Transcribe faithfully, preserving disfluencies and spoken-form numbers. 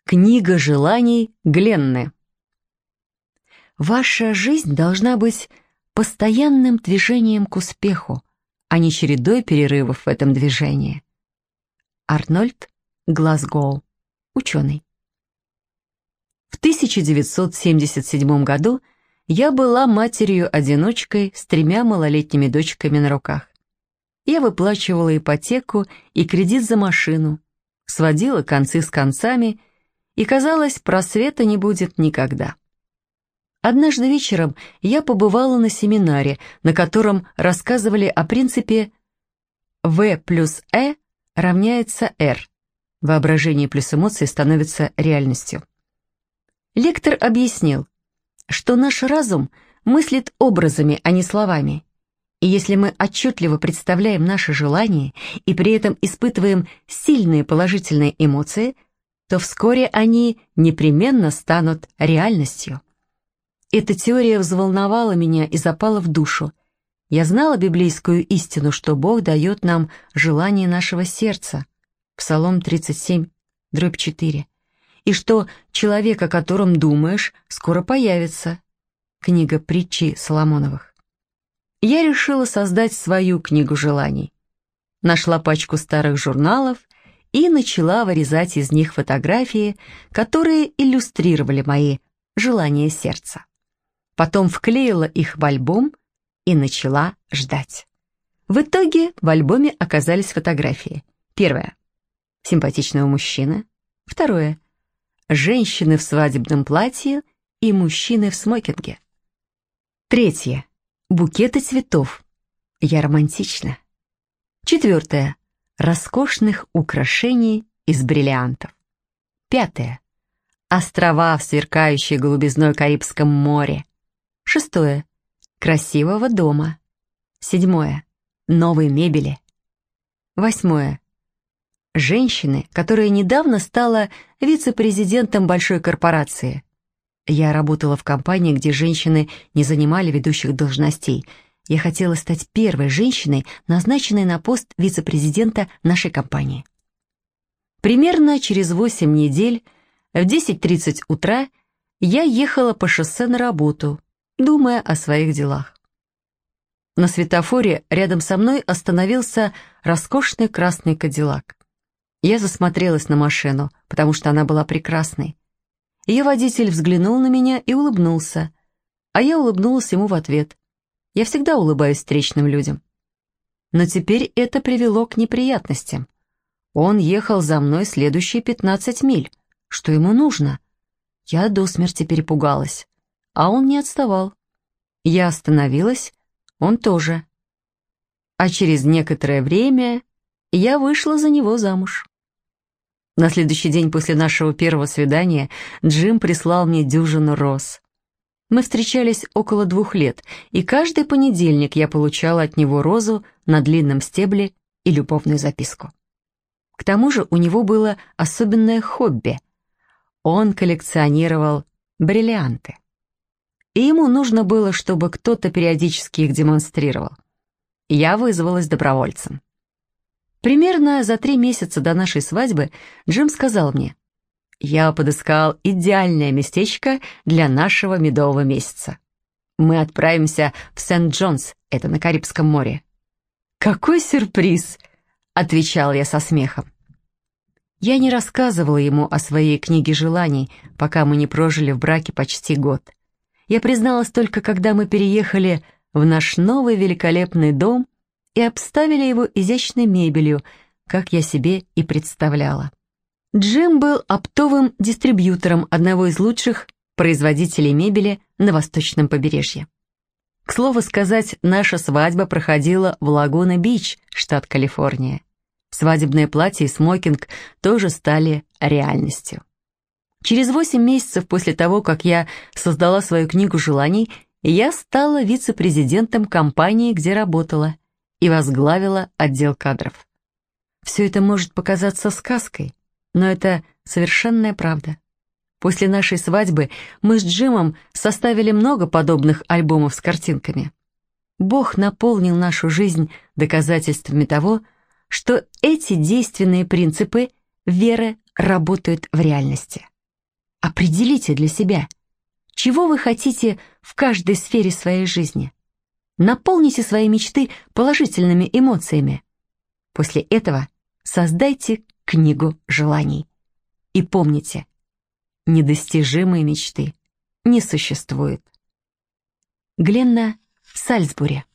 Книга желаний Гленны. Ваша жизнь должна быть постоянным движением к успеху, а не чередой перерывов в этом движении. Арнольд Глазгоу, ученый. В тысяча девятьсот семьдесят седьмом году я была матерью-одиночкой с тремя малолетними дочками на руках. Я выплачивала ипотеку и кредит за машину, сводила концы с концами, и, казалось, просвета не будет никогда. Однажды вечером я побывала на семинаре, на котором рассказывали о принципе В плюс Э равняется Р. Воображение плюс эмоции становятся реальностью. Лектор объяснил, что наш разум мыслит образами, а не словами. И если мы отчетливо представляем наши желания и при этом испытываем сильные положительные эмоции, то вскоре они непременно станут реальностью. Эта теория взволновала меня и запала в душу. Я знала библейскую истину, что Бог дает нам желание нашего сердца, Псалом тридцать семь, дробь четыре, и что человек, о котором думаешь, скоро появится, книга притчи Соломоновых. Я решила создать свою книгу желаний. Нашла пачку старых журналов и начала вырезать из них фотографии, которые иллюстрировали мои желания сердца. Потом вклеила их в альбом и начала ждать. В итоге в альбоме оказались фотографии. Первое — симпатичного мужчины. Второе — женщины в свадебном платье и мужчины в смокинге. Третье — букеты цветов. Я романтична. Четвертое — роскошных украшений из бриллиантов. Пятое — острова в сверкающей голубизной Карибском море. Шестое — красивого дома. Седьмое — новой мебели. Восьмое — женщины, которая недавно стала вице-президентом большой корпорации. Я работала в компании, где женщины не занимали ведущих должностей. Я хотела стать первой женщиной, назначенной на пост вице-президента нашей компании. Примерно через восемь недель, в десять тридцать утра, я ехала по шоссе на работу, думая о своих делах. На светофоре рядом со мной остановился роскошный красный кадиллак. Я засмотрелась на машину, потому что она была прекрасной. Ее водитель взглянул на меня и улыбнулся, а я улыбнулась ему в ответ. Я всегда улыбаюсь встречным людям. Но теперь это привело к неприятностям. Он ехал за мной следующие пятнадцать миль. Что ему нужно? Я до смерти перепугалась, а он не отставал. Я остановилась, он тоже. А через некоторое время я вышла за него замуж. На следующий день после нашего первого свидания Джим прислал мне дюжину роз. Мы встречались около двух лет, и каждый понедельник я получала от него розу на длинном стебле и любовную записку. К тому же у него было особенное хобби. Он коллекционировал бриллианты. И ему нужно было, чтобы кто-то периодически их демонстрировал. Я вызвалась добровольцем. Примерно за три месяца до нашей свадьбы Джим сказал мне: «Я подыскал идеальное местечко для нашего медового месяца. Мы отправимся в Сент-Джонс, это на Карибском море». «Какой сюрприз!» — отвечал я со смехом. Я не рассказывала ему о своей книге желаний, пока мы не прожили в браке почти год. Я призналась только, когда мы переехали в наш новый великолепный дом и обставили его изящной мебелью, как я себе и представляла. Джим был оптовым дистрибьютором одного из лучших производителей мебели на восточном побережье. К слову сказать, наша свадьба проходила в Лагуна-Бич, штат Калифорния. Свадебное платье и смокинг тоже стали реальностью. Через восемь месяцев после того, как я создала свою книгу желаний, я стала вице-президентом компании, где работала, и возглавила отдел кадров. Все это может показаться сказкой, но это совершенная правда. После нашей свадьбы мы с Джимом составили много подобных альбомов с картинками. Бог наполнил нашу жизнь доказательствами того, что эти действенные принципы веры работают в реальности. Определите для себя, чего вы хотите в каждой сфере своей жизни. Наполните свои мечты положительными эмоциями. После этого создайте книгу желаний. И помните, недостижимые мечты не существует. Гленна Сальсбури.